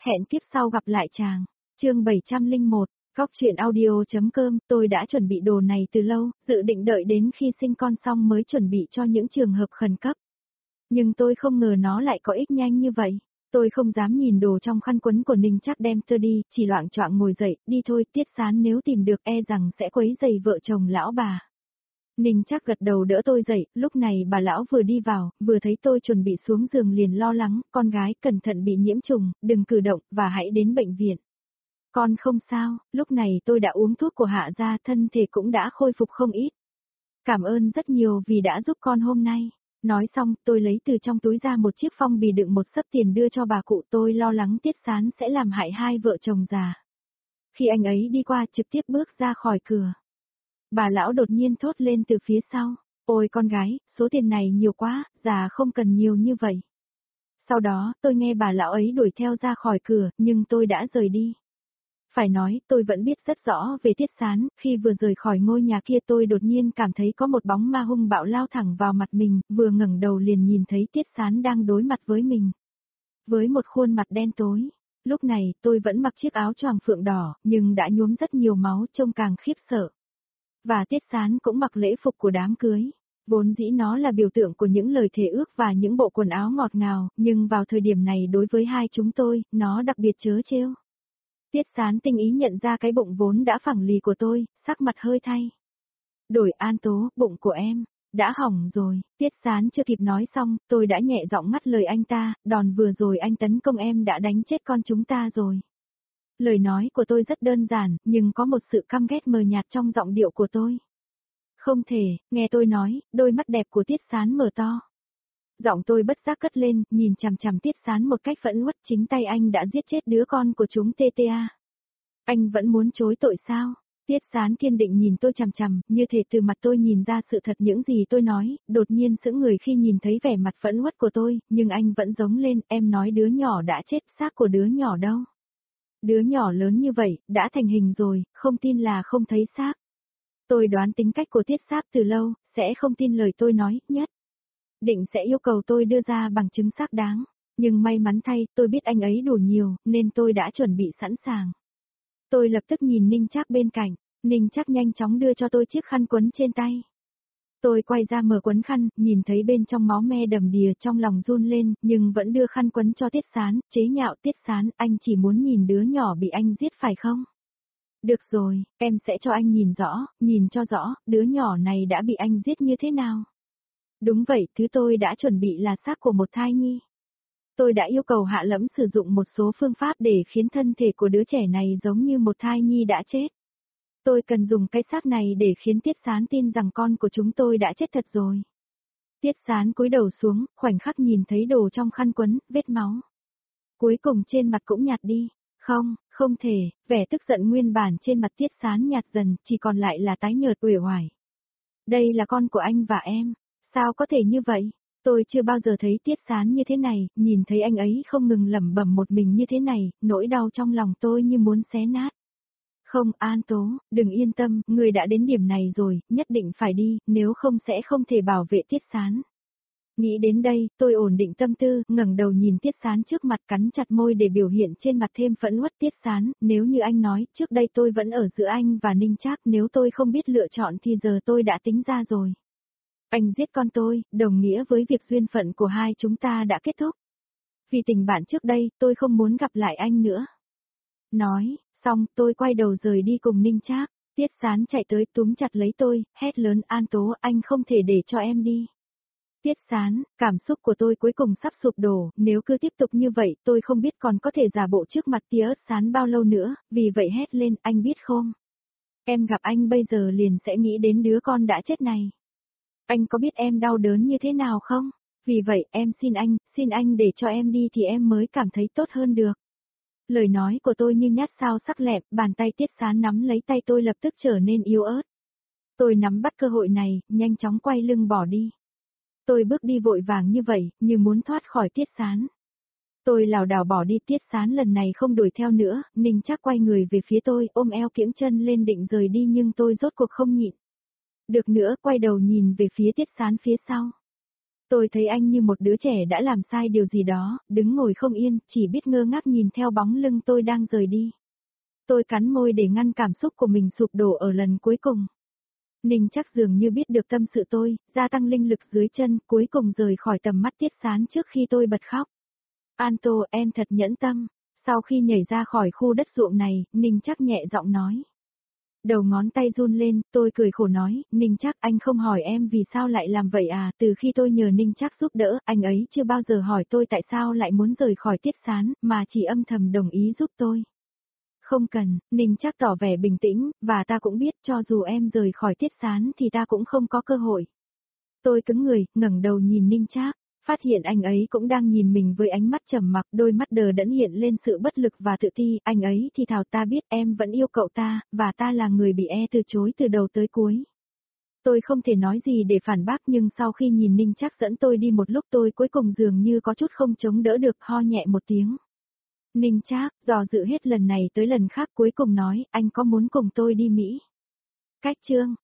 Hẹn tiếp sau gặp lại chàng. Chương 701, Góc truyện audio.com, tôi đã chuẩn bị đồ này từ lâu, dự định đợi đến khi sinh con xong mới chuẩn bị cho những trường hợp khẩn cấp. Nhưng tôi không ngờ nó lại có ích nhanh như vậy. Tôi không dám nhìn đồ trong khăn quấn của Ninh Trác đem tôi đi, chỉ loạng choạng ngồi dậy, đi thôi, Tiết Sán nếu tìm được e rằng sẽ quấy rầy vợ chồng lão bà. Ninh Trác gật đầu đỡ tôi dậy, lúc này bà lão vừa đi vào, vừa thấy tôi chuẩn bị xuống giường liền lo lắng, con gái cẩn thận bị nhiễm trùng, đừng cử động, và hãy đến bệnh viện. Con không sao, lúc này tôi đã uống thuốc của Hạ gia, thân thể cũng đã khôi phục không ít. Cảm ơn rất nhiều vì đã giúp con hôm nay. Nói xong, tôi lấy từ trong túi ra một chiếc phong bì đựng một xấp tiền đưa cho bà cụ, tôi lo lắng Tiết Sán sẽ làm hại hai vợ chồng già. Khi anh ấy đi qua trực tiếp bước ra khỏi cửa. Bà lão đột nhiên thốt lên từ phía sau, ôi con gái, số tiền này nhiều quá, già không cần nhiều như vậy. Sau đó, tôi nghe bà lão ấy đuổi theo ra khỏi cửa, nhưng tôi đã rời đi. Phải nói, tôi vẫn biết rất rõ về Tiết Sán, khi vừa rời khỏi ngôi nhà kia tôi đột nhiên cảm thấy có một bóng ma hung bạo lao thẳng vào mặt mình, vừa ngẩng đầu liền nhìn thấy Tiết Sán đang đối mặt với mình. Với một khuôn mặt đen tối, lúc này tôi vẫn mặc chiếc áo choàng phượng đỏ, nhưng đã nhuốm rất nhiều máu trông càng khiếp sợ. Và Tiết Sán cũng mặc lễ phục của đám cưới. Vốn dĩ nó là biểu tượng của những lời thề ước và những bộ quần áo ngọt ngào, nhưng vào thời điểm này đối với hai chúng tôi, nó đặc biệt trớ trêu. Tiết Sán tinh ý nhận ra cái bụng vốn đã phẳng lì của tôi, sắc mặt hơi thay. Đổi An Tố, bụng của em, đã hỏng rồi. Tiết Sán chưa kịp nói xong, tôi đã nhẹ giọng ngắt lời anh ta, đòn vừa rồi anh tấn công em đã đánh chết con chúng ta rồi. Lời nói của tôi rất đơn giản, nhưng có một sự căm ghét mờ nhạt trong giọng điệu của tôi. Không thể, nghe tôi nói, đôi mắt đẹp của Tiết Sán mở to. Giọng tôi bất giác cất lên, nhìn chằm chằm Tiết Sán một cách phẫn uất, chính tay anh đã giết chết đứa con của chúng TTA. Anh vẫn muốn chối tội sao? Tiết Sán kiên định nhìn tôi chằm chằm, như thể từ mặt tôi nhìn ra sự thật những gì tôi nói, đột nhiên sững người khi nhìn thấy vẻ mặt phẫn uất của tôi, nhưng anh vẫn giống lên, em nói đứa nhỏ đã chết, xác của đứa nhỏ đâu? Đứa nhỏ lớn như vậy, đã thành hình rồi, không tin là không thấy xác. Tôi đoán tính cách của Tiết Sáp từ lâu, sẽ không tin lời tôi nói, nhất định sẽ yêu cầu tôi đưa ra bằng chứng xác đáng. Nhưng may mắn thay, tôi biết anh ấy đủ nhiều, nên tôi đã chuẩn bị sẵn sàng. Tôi lập tức nhìn Ninh Trác bên cạnh, Ninh Trác nhanh chóng đưa cho tôi chiếc khăn quấn trên tay. Tôi quay ra mở quấn khăn, nhìn thấy bên trong máu me đầm đìa trong lòng run lên, nhưng vẫn đưa khăn quấn cho Tiết Sán, chế nhạo Tiết Sán, anh chỉ muốn nhìn đứa nhỏ bị anh giết phải không? Được rồi, em sẽ cho anh nhìn rõ, nhìn cho rõ, đứa nhỏ này đã bị anh giết như thế nào? Đúng vậy, thứ tôi đã chuẩn bị là xác của một thai nhi. Tôi đã yêu cầu Hạ Lẫm sử dụng một số phương pháp để khiến thân thể của đứa trẻ này giống như một thai nhi đã chết. Tôi cần dùng cái xác này để khiến Tiết Sán tin rằng con của chúng tôi đã chết thật rồi. Tiết Sán cúi đầu xuống, khoảnh khắc nhìn thấy đồ trong khăn quấn, vết máu. Cuối cùng trên mặt cũng nhạt đi. Không, không thể, vẻ tức giận nguyên bản trên mặt Tiết Sán nhạt dần, chỉ còn lại là tái nhợt uể oải. Đây là con của anh và em. Sao có thể như vậy? Tôi chưa bao giờ thấy Tiết Sán như thế này, nhìn thấy anh ấy không ngừng lẩm bẩm một mình như thế này, nỗi đau trong lòng tôi như muốn xé nát. Không, An Tố, đừng yên tâm, người đã đến điểm này rồi, nhất định phải đi, nếu không sẽ không thể bảo vệ Tiết Sán. Nghĩ đến đây, tôi ổn định tâm tư, ngẩng đầu nhìn Tiết Sán trước mặt, cắn chặt môi để biểu hiện trên mặt thêm phẫn uất. Tiết Sán, nếu như anh nói, trước đây tôi vẫn ở giữa anh và Ninh Trác, nếu tôi không biết lựa chọn thì giờ tôi đã tính ra rồi. Anh giết con tôi, đồng nghĩa với việc duyên phận của hai chúng ta đã kết thúc. Vì tình bạn trước đây, tôi không muốn gặp lại anh nữa. Nói, xong, tôi quay đầu rời đi cùng Ninh Trác. Tiết Sán chạy tới túm chặt lấy tôi, hét lớn, An Tố, anh không thể để cho em đi. Tiết Sán, cảm xúc của tôi cuối cùng sắp sụp đổ, nếu cứ tiếp tục như vậy tôi không biết còn có thể giả bộ trước mặt Tiết Sán bao lâu nữa, vì vậy hét lên, anh biết không? Em gặp anh bây giờ liền sẽ nghĩ đến đứa con đã chết này. Anh có biết em đau đớn như thế nào không? Vì vậy em xin anh để cho em đi thì em mới cảm thấy tốt hơn được. Lời nói của tôi như nhát sao sắc lẹm, bàn tay Tiết Sán nắm lấy tay tôi lập tức trở nên yếu ớt. Tôi nắm bắt cơ hội này, nhanh chóng quay lưng bỏ đi. Tôi bước đi vội vàng như vậy, như muốn thoát khỏi Tiết Sán. Tôi lảo đảo bỏ đi, Tiết Sán lần này không đuổi theo nữa, Ninh Trác quay người về phía tôi, ôm eo kiễng chân lên định rời đi nhưng tôi rốt cuộc không nhịn được nữa, quay đầu nhìn về phía Tiết Sán phía sau. Tôi thấy anh như một đứa trẻ đã làm sai điều gì đó, đứng ngồi không yên, chỉ biết ngơ ngác nhìn theo bóng lưng tôi đang rời đi. Tôi cắn môi để ngăn cảm xúc của mình sụp đổ ở lần cuối cùng. Ninh chắc dường như biết được tâm sự tôi, gia tăng linh lực dưới chân, cuối cùng rời khỏi tầm mắt Tiết Sán trước khi tôi bật khóc. Anto, em thật nhẫn tâm. Sau khi nhảy ra khỏi khu đất ruộng này, Ninh chắc nhẹ giọng nói. Đầu ngón tay run lên, tôi cười khổ nói, Ninh chắc anh không hỏi em vì sao lại làm vậy à, từ khi tôi nhờ Ninh chắc giúp đỡ, anh ấy chưa bao giờ hỏi tôi tại sao lại muốn rời khỏi Tiết Sán, mà chỉ âm thầm đồng ý giúp tôi. Không cần, Ninh chắc tỏ vẻ bình tĩnh, và ta cũng biết cho dù em rời khỏi Tiết Sán thì ta cũng không có cơ hội. Tôi cứng người, ngẩng đầu nhìn Ninh Trác, phát hiện anh ấy cũng đang nhìn mình với ánh mắt trầm mặc, đôi mắt đờ đẫn hiện lên sự bất lực và tự ti, anh ấy thì thào ta biết em vẫn yêu cậu ta, và ta là người bị từ chối từ đầu tới cuối. Tôi không thể nói gì để phản bác nhưng sau khi nhìn Ninh Trác dẫn tôi đi một lúc tôi cuối cùng dường như có chút không chống đỡ được ho nhẹ một tiếng. Ninh Trác, dò dự hết lần này tới lần khác cuối cùng nói, anh có muốn cùng tôi đi Mỹ? Cách chương